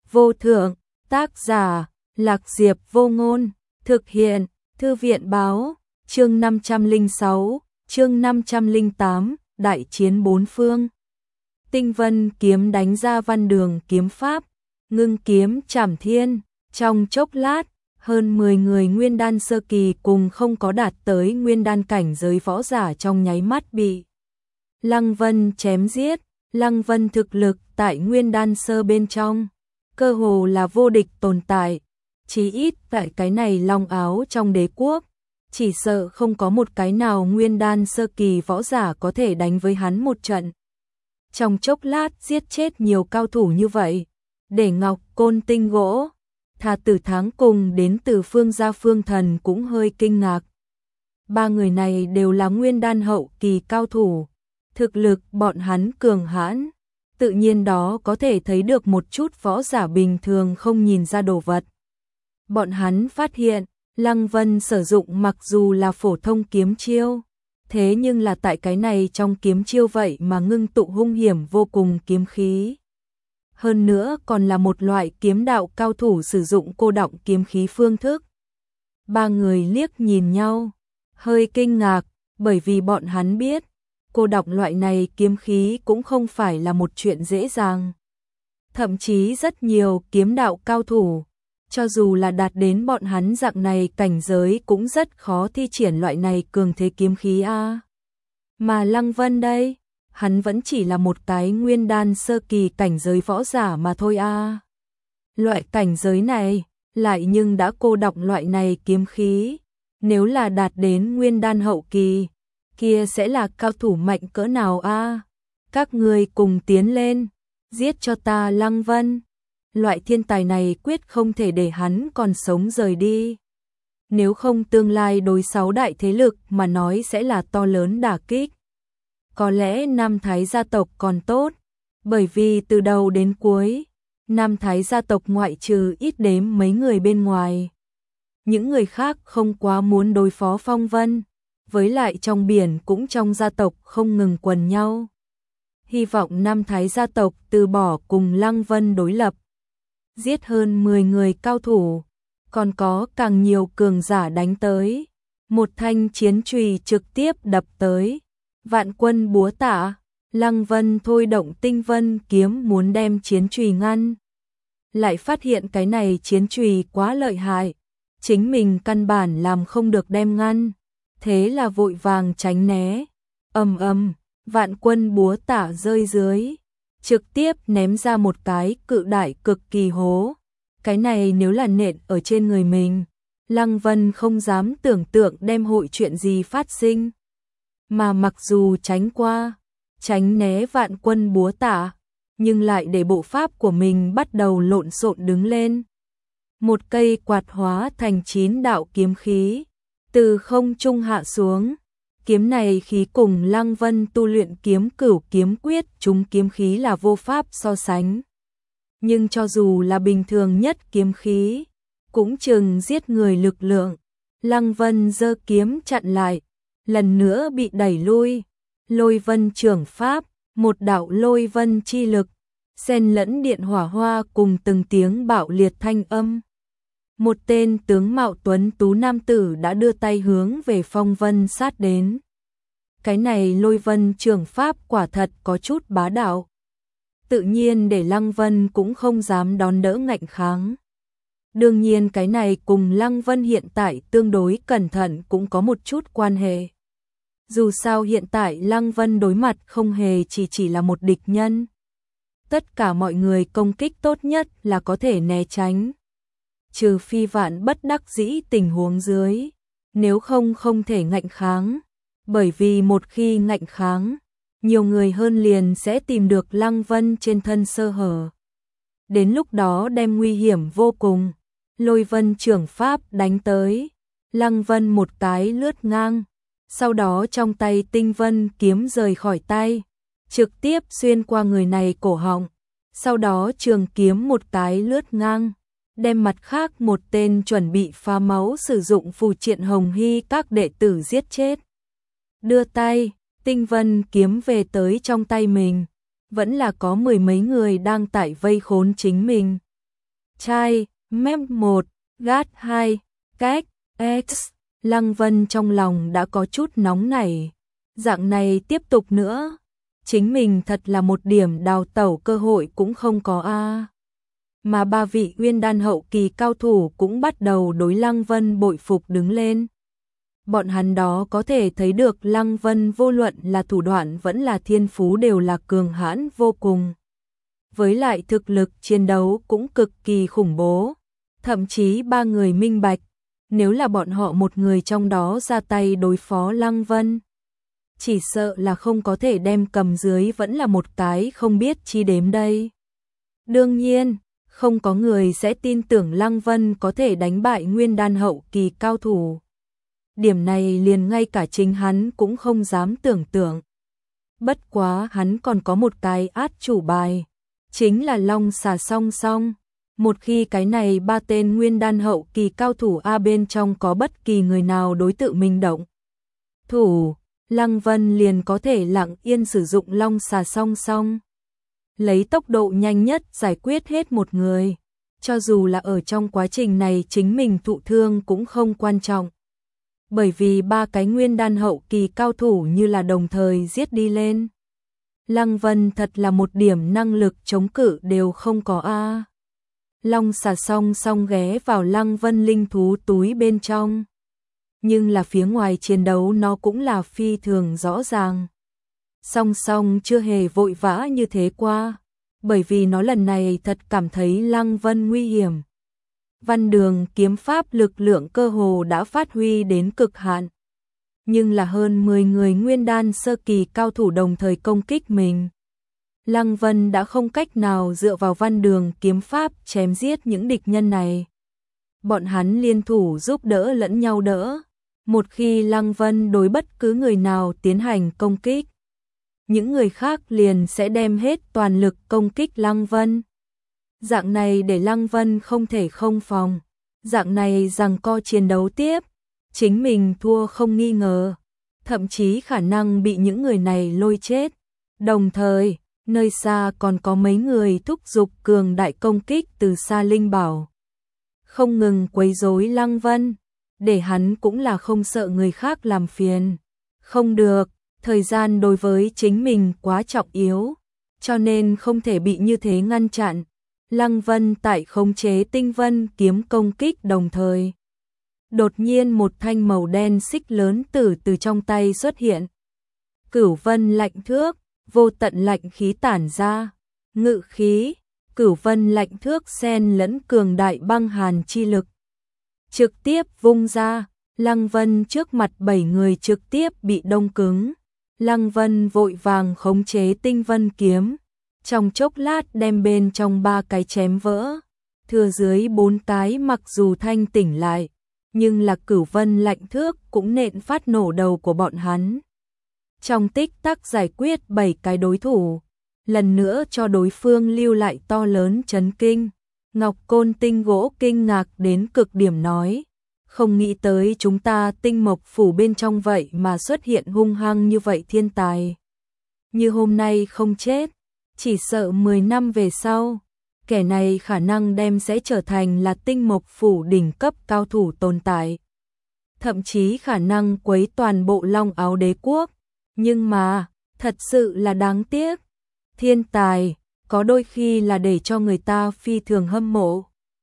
vô thượng, tác giả, Lạc Diệp Vô Ngôn, thực hiện, Thư viện báo, chương 506, chương 508, đại chiến bốn phương. Tinh vân kiếm đánh ra văn đường kiếm pháp, ngưng kiếm trảm thiên, trong chốc lát, hơn 10 người nguyên đan sơ kỳ cùng không có đạt tới nguyên đan cảnh giới võ giả trong nháy mắt bị Lăng Vân chém giết. Lăng Vân thực lực tại nguyên đan sơ bên trong, cơ hồ là vô địch tồn tại, chí ít tại cái này long áo trong đế quốc, chỉ sợ không có một cái nào nguyên đan sơ kỳ võ giả có thể đánh với hắn một trận. Trong chốc lát giết chết nhiều cao thủ như vậy, để ngọc côn tinh gỗ, Thà Tử Tháng cùng đến từ Phương gia Phương Thần cũng hơi kinh ngạc. Ba người này đều là nguyên đan hậu kỳ cao thủ, thực lực bọn hắn cường hãn, tự nhiên đó có thể thấy được một chút võ giả bình thường không nhìn ra đồ vật. Bọn hắn phát hiện, Lăng Vân sử dụng mặc dù là phổ thông kiếm chiêu, thế nhưng là tại cái này trong kiếm chiêu vậy mà ngưng tụ hung hiểm vô cùng kiếm khí. Hơn nữa còn là một loại kiếm đạo cao thủ sử dụng cô đọng kiếm khí phương thức. Ba người liếc nhìn nhau, hơi kinh ngạc, bởi vì bọn hắn biết, cô đọng loại này kiếm khí cũng không phải là một chuyện dễ dàng. Thậm chí rất nhiều kiếm đạo cao thủ, cho dù là đạt đến bọn hắn dạng này cảnh giới cũng rất khó thi triển loại này cường thế kiếm khí a. Mà Lăng Vân đây, hắn vẫn chỉ là một cái nguyên đan sơ kỳ cảnh giới võ giả mà thôi a. Loại cảnh giới này, lại nhưng đã cô đọng loại này kiếm khí, nếu là đạt đến nguyên đan hậu kỳ, kia sẽ là cao thủ mạnh cỡ nào a? Các người cùng tiến lên, giết cho ta Lăng Vân. Loại thiên tài này quyết không thể để hắn còn sống rời đi. Nếu không tương lai đối 6 đại thế lực mà nói sẽ là to lớn đả kích. Có lẽ Nam Thái gia tộc còn tốt, bởi vì từ đầu đến cuối, Nam Thái gia tộc ngoại trừ ít đếm mấy người bên ngoài. Những người khác không quá muốn đối phó Phong Vân, với lại trong biển cũng trong gia tộc không ngừng quần nhau. Hy vọng Nam Thái gia tộc từ bỏ cùng Lăng Vân đối lập. Giết hơn 10 người cao thủ, còn có càng nhiều cường giả đánh tới. Một thanh chiến chùy trực tiếp đập tới. Vạn quân búa tạ, Lăng Vân thôi động tinh vân kiếm muốn đem chiến chùy ngăn. Lại phát hiện cái này chiến chùy quá lợi hại, chính mình căn bản làm không được đem ngăn. Thế là vội vàng tránh né. Ầm ầm, vạn quân búa tạ rơi dưới, trực tiếp ném ra một cái cự đại cực kỳ hố. Cái này nếu là nện ở trên người mình, Lăng Vân không dám tưởng tượng đem hội chuyện gì phát sinh. Mà mặc dù tránh qua, tránh né vạn quân búa tạ, nhưng lại để bộ pháp của mình bắt đầu lộn xộn đứng lên. Một cây quạt hóa thành 9 đạo kiếm khí, từ không trung hạ xuống. Kiếm này khí cùng Lăng Vân tu luyện kiếm cửu kiếm quyết chúng kiếm khí là vô pháp so sánh. Nhưng cho dù là bình thường nhất kiếm khí, cũng chừng giết người lực lượng. Lăng Vân giơ kiếm chặn lại, lần nữa bị đẩy lui. Lôi vân trưởng pháp, một đạo lôi vân chi lực, xen lẫn điện hỏa hoa cùng từng tiếng bạo liệt thanh âm. Một tên tướng mạo tuấn tú nam tử đã đưa tay hướng về Phong Vân sát đến. Cái này lôi vân trưởng pháp quả thật có chút bá đạo. Tự nhiên để Lăng Vân cũng không dám đón đỡ ngạnh kháng. Đương nhiên cái này cùng Lăng Vân hiện tại tương đối cẩn thận cũng có một chút quan hệ. Dù sao hiện tại Lăng Vân đối mặt không hề chỉ là một địch nhân. Tất cả mọi người công kích tốt nhất là có thể né tránh. Trừ phi vạn bất đắc dĩ tình huống dưới, nếu không không thể ngạnh kháng. Bởi vì một khi ngạnh kháng, nhiều người hơn liền sẽ tìm được Lăng Vân trên thân sơ hở. Đến lúc đó đem nguy hiểm vô cùng. Lôi vân trưởng pháp đánh tới, Lăng Vân một cái lướt ngang, sau đó trong tay tinh vân kiếm rời khỏi tay, trực tiếp xuyên qua người này cổ họng, sau đó trường kiếm một cái lướt ngang, đem mặt khác một tên chuẩn bị phá máu sử dụng phù triện hồng hy các đệ tử giết chết. Đưa tay, tinh vân kiếm về tới trong tay mình, vẫn là có 10 mấy người đang tại vây khốn chính mình. Trai, mem 1, gát 2, cách, X. Lăng Vân trong lòng đã có chút nóng nảy. Dạng này tiếp tục nữa, chính mình thật là một điểm đào tẩu cơ hội cũng không có a. Mà ba vị Nguyên Đan hậu kỳ cao thủ cũng bắt đầu đối Lăng Vân bội phục đứng lên. Bọn hắn đó có thể thấy được Lăng Vân vô luận là thủ đoạn vẫn là thiên phú đều là cường hãn vô cùng. Với lại thực lực chiến đấu cũng cực kỳ khủng bố. Thậm chí ba người minh bạch, nếu là bọn họ một người trong đó ra tay đối phó Lăng Vân, chỉ sợ là không có thể đem cầm dưới vẫn là một cái không biết chi đếm đây. Đương nhiên, không có người sẽ tin tưởng Lăng Vân có thể đánh bại Nguyên Đan hậu kỳ cao thủ. Điểm này liền ngay cả chính hắn cũng không dám tưởng tượng. Bất quá hắn còn có một cái át chủ bài, chính là Long Xà Song Song. Một khi cái này ba tên Nguyên Đan hậu kỳ cao thủ A bên trong có bất kỳ người nào đối tự mình động thủ, Lăng Vân liền có thể lặng yên sử dụng Long Xà Song Song, lấy tốc độ nhanh nhất giải quyết hết một người. Cho dù là ở trong quá trình này chính mình thụ thương cũng không quan trọng. Bởi vì ba cái Nguyên Đan hậu kỳ cao thủ như là đồng thời giết đi lên. Lăng Vân thật là một điểm năng lực chống cự đều không có a. Long Xà Song Song ghé vào Lăng Vân linh thú túi bên trong. Nhưng là phía ngoài chiến đấu nó cũng là phi thường rõ ràng. Song Song chưa hề vội vã như thế qua, bởi vì nó lần này thật cảm thấy Lăng Vân nguy hiểm. Văn Đường kiếm pháp lực lượng cơ hồ đã phát huy đến cực hạn. Nhưng là hơn 10 người Nguyên Đan sơ kỳ cao thủ đồng thời công kích mình. Lăng Vân đã không cách nào dựa vào Văn Đường kiếm pháp chém giết những địch nhân này. Bọn hắn liên thủ giúp đỡ lẫn nhau đỡ. Một khi Lăng Vân đối bất cứ người nào tiến hành công kích, những người khác liền sẽ đem hết toàn lực công kích Lăng Vân. Dạng này để Lăng Vân không thể không phòng. Dạng này giằng co chiến đấu tiếp, chính mình thua không nghi ngờ. Thậm chí khả năng bị những người này lôi chết. Đồng thời, nơi xa còn có mấy người thúc giục cường đại công kích từ xa linh bảo. Không ngừng quấy rối Lăng Vân, để hắn cũng là không sợ người khác làm phiền. Không được, thời gian đối với chính mình quá trọng yếu, cho nên không thể bị như thế ngăn chặn. Lăng Vân tại khống chế Tinh Vân kiếm công kích đồng thời. Đột nhiên một thanh màu đen xích lớn từ trong tay xuất hiện. Cửu Vân lạnh thước, vô tận lạnh khí tản ra, ngự khí, Cửu Vân lạnh thước xen lẫn cường đại băng hàn chi lực. Trực tiếp vung ra, Lăng Vân trước mặt 7 người trực tiếp bị đông cứng. Lăng Vân vội vàng khống chế Tinh Vân kiếm, trong chốc lát đem bên trong 3 cái chém vỡ, thừa dưới 4 cái mặc dù thanh tỉnh lại, nhưng là Cửu Vân lạnh thước cũng nện phát nổ đầu của bọn hắn. Trong tích tắc giải quyết 7 cái đối thủ, lần nữa cho đối phương lưu lại to lớn chấn kinh. Ngọc Côn Tinh Gỗ kinh ngạc đến cực điểm nói, không nghĩ tới chúng ta Tinh Mộc phủ bên trong vậy mà xuất hiện hung hăng như vậy thiên tài. Như hôm nay không chết, chỉ sợ 10 năm về sau, kẻ này khả năng đem sẽ trở thành là Tinh Mộc phủ đỉnh cấp cao thủ tồn tại. Thậm chí khả năng quấy toàn bộ Long Áo Đế quốc. Nhưng mà, thật sự là đáng tiếc. Thiên tài, có đôi khi là để cho người ta phi thường hâm mộ.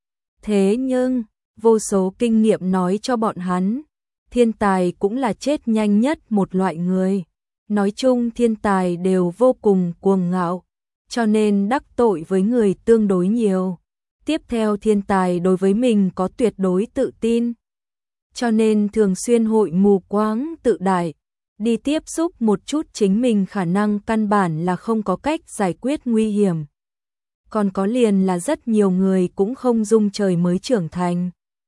Thế nhưng, vô số kinh nghiệm nói cho bọn hắn, thiên tài cũng là chết nhanh nhất một loại người. Nói chung thiên tài đều vô cùng cuồng ngạo, cho nên đắc tội với người tương đối nhiều. Tiếp theo thiên tài đối với mình có tuyệt đối tự tin, cho nên thường xuyên hội mù quáng tự đại, đi tiếp xúc một chút chính mình khả năng căn bản là không có cách giải quyết nguy hiểm. Còn có liền là rất nhiều người cũng không dung trời mới trưởng thành.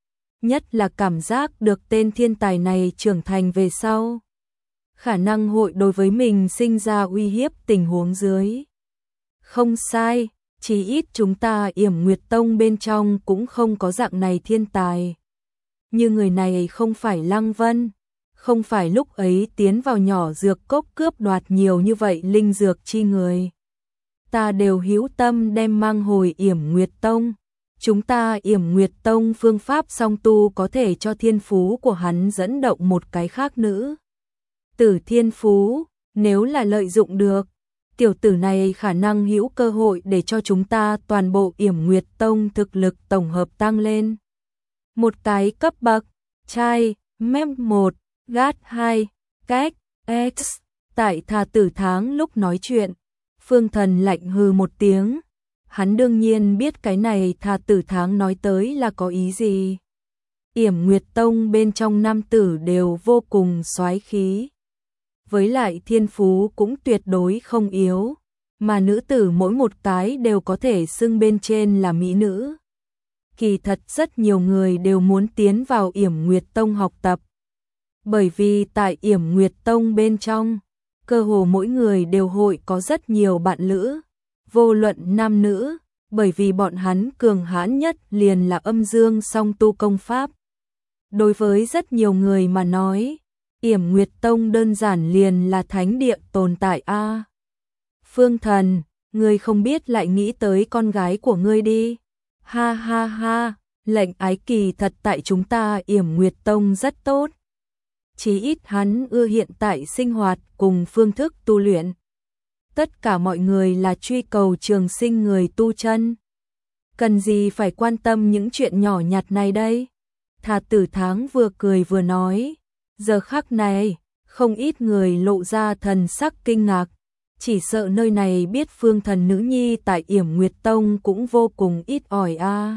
Nhất là cảm giác được tên thiên tài này trưởng thành về sau, khả năng hội đối với mình sinh ra uy hiếp tình huống dưới. Không sai, chỉ ít chúng ta Yểm Nguyệt Tông bên trong cũng không có dạng này thiên tài. Như người này không phải Lăng Vân, không phải lúc ấy tiến vào nhỏ dược cốc cướp đoạt nhiều như vậy linh dược chi người. Ta đều hữu tâm đem mang hồi Yểm Nguyệt Tông, chúng ta Yểm Nguyệt Tông phương pháp song tu có thể cho thiên phú của hắn dẫn động một cái khác nữ tử thiên phú, nếu là lợi dụng được, tiểu tử này khả năng hữu cơ hội để cho chúng ta toàn bộ Yểm Nguyệt Tông thực lực tổng hợp tăng lên. Một cái cấp bậc, trai, mem 1, gát 2, cách, x, tại Thà Tử Tháng lúc nói chuyện, Phương Thần lạnh hừ một tiếng. Hắn đương nhiên biết cái này Thà Tử Tháng nói tới là có ý gì. Yểm Nguyệt Tông bên trong nam tử đều vô cùng soái khí. Với lại thiên phú cũng tuyệt đối không yếu, mà nữ tử mỗi một cái đều có thể xưng bên trên là mỹ nữ. Kỳ thật rất nhiều người đều muốn tiến vào Yểm Nguyệt Tông học tập. Bởi vì tại Yểm Nguyệt Tông bên trong, cơ hồ mỗi người đều hội có rất nhiều bạn lữ, vô luận nam nữ, bởi vì bọn hắn cường hãn nhất liền là âm dương song tu công pháp. Đối với rất nhiều người mà nói, Yểm Nguyệt Tông đơn giản liền là thánh địa tồn tại a. Phương Thần, ngươi không biết lại nghĩ tới con gái của ngươi đi. Ha ha ha, lệnh ái kỳ thật tại chúng ta Yểm Nguyệt Tông rất tốt. Chí ít hắn ưa hiện tại sinh hoạt cùng phương thức tu luyện. Tất cả mọi người là truy cầu trường sinh người tu chân. Cần gì phải quan tâm những chuyện nhỏ nhặt này đây? Thà Tử Tháng vừa cười vừa nói. Giờ khắc này, không ít người lộ ra thần sắc kinh ngạc. Chỉ sợ nơi này biết Phương Thần nữ nhi tại Yểm Nguyệt Tông cũng vô cùng ít ỏi a.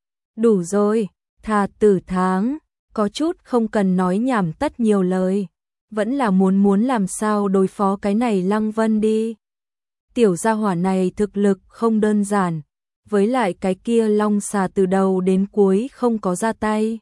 Đủ rồi, Thà Tử Tháng, có chút không cần nói nhảm tất nhiều lời. Vẫn là muốn làm sao đối phó cái này Lăng Vân đi. Tiểu gia hỏa này thực lực không đơn giản, với lại cái kia long xà từ đầu đến cuối không có ra tay.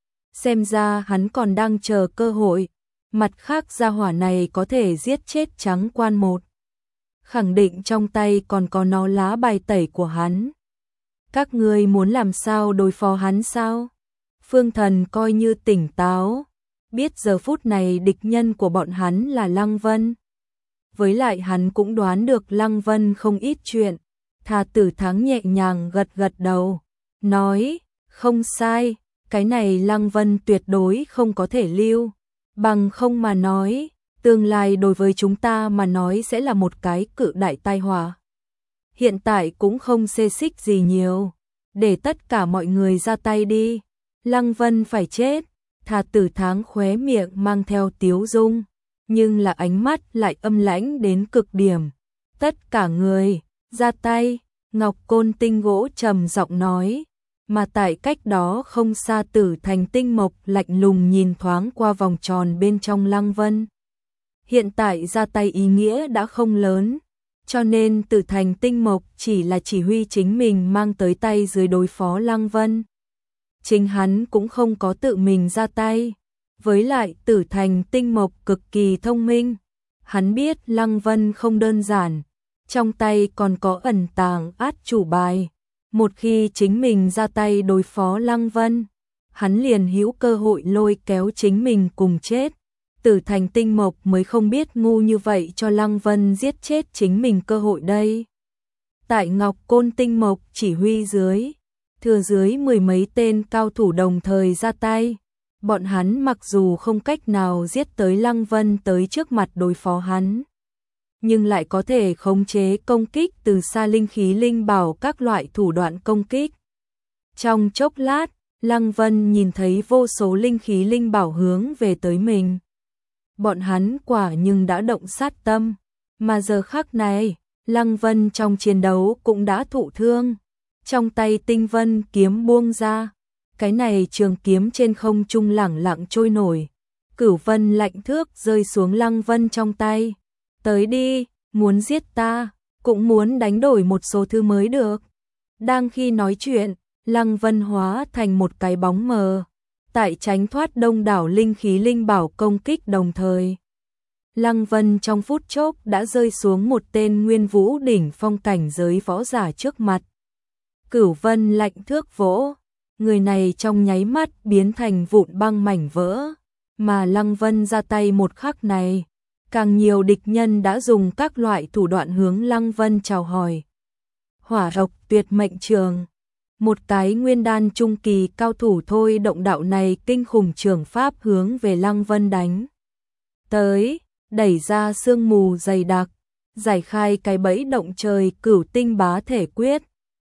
Xem ra hắn còn đang chờ cơ hội, mặt khác gia hỏa này có thể giết chết Trắng Quan một. Khẳng định trong tay còn có nó lá bài tẩy của hắn. Các ngươi muốn làm sao đối phó hắn sao? Phương Thần coi như tỉnh táo, biết giờ phút này địch nhân của bọn hắn là Lăng Vân. Với lại hắn cũng đoán được Lăng Vân không ít chuyện. Thà Tử Tháng nhẹ nhàng gật gật đầu, nói, không sai, cái này Lăng Vân tuyệt đối không có thể lưu. Bằng không mà nói, tương lai đối với chúng ta mà nói sẽ là một cái cự đại tai họa. Hiện tại cũng không xê xích gì nhiều, để tất cả mọi người ra tay đi. Lăng Vân phải chết. Thà Tử Tháng khóe miệng mang theo tiếu dung, nhưng là ánh mắt lại âm lãnh đến cực điểm. Tất cả người, ra tay. Ngọc Côn Tinh Gỗ trầm giọng nói, mà tại cách đó không xa Tử Thành Tinh Mộc lạnh lùng nhìn thoáng qua vòng tròn bên trong Lăng Vân. Hiện tại ra tay ý nghĩa đã không lớn, cho nên Tử Thành Tinh Mộc chỉ là chỉ huy chính mình mang tới tay dưới đối phó Lăng Vân. Chính hắn cũng không có tự mình ra tay. Với lại Tử Thành Tinh Mộc cực kỳ thông minh. Hắn biết Lăng Vân không đơn giản. Trong tay còn có ẩn tàng át chủ bài. Một khi chính mình ra tay đối phó Lăng Vân, hắn liền hữu cơ hội lôi kéo chính mình cùng chết. Tử Thành Tinh Mộc mới không biết ngu như vậy cho Lăng Vân giết chết chính mình cơ hội đây. Tại Ngọc Côn Tinh Mộc chỉ huy dưới, thừa dưới mười mấy tên cao thủ đồng thời ra tay. Bọn hắn mặc dù không cách nào giết tới Lăng Vân tới trước mặt đối phó hắn, nhưng lại có thể khống chế công kích từ xa linh khí linh bảo các loại thủ đoạn công kích. Trong chốc lát, Lăng Vân nhìn thấy vô số linh khí linh bảo hướng về tới mình. Bọn hắn quả nhưng đã động sát tâm, mà giờ khắc này, Lăng Vân trong chiến đấu cũng đã thụ thương. Trong tay Tinh Vân kiếm buông ra, cái này trường kiếm trên không trung lẳng lặng trôi nổi. Cửu Vân lạnh thước rơi xuống Lăng Vân trong tay. Tới đi, muốn giết ta, cũng muốn đánh đổi một số thứ mới được. Đang khi nói chuyện, Lăng Vân hóa thành một cái bóng mờ, tại tránh thoát đông đảo linh khí linh bảo công kích đồng thời. Lăng Vân trong phút chốc đã rơi xuống một tên Nguyên Vũ đỉnh phong cảnh giới võ giả trước mặt. Cửu Vân lạnh thước vỗ, người này trong nháy mắt biến thành vụn băng mảnh vỡ, mà Lăng Vân ra tay một khắc này, càng nhiều địch nhân đã dùng các loại thủ đoạn hướng Lăng Vân chào hỏi. Hỏa độc tuyệt mệnh trường, một cái nguyên đan trung kỳ cao thủ thôi động đạo này kinh khủng trường pháp hướng về Lăng Vân đánh tới, đẩy ra sương mù dày đặc, giải khai cái bẫy động trời Cửu Tinh Bá Thể Quyết,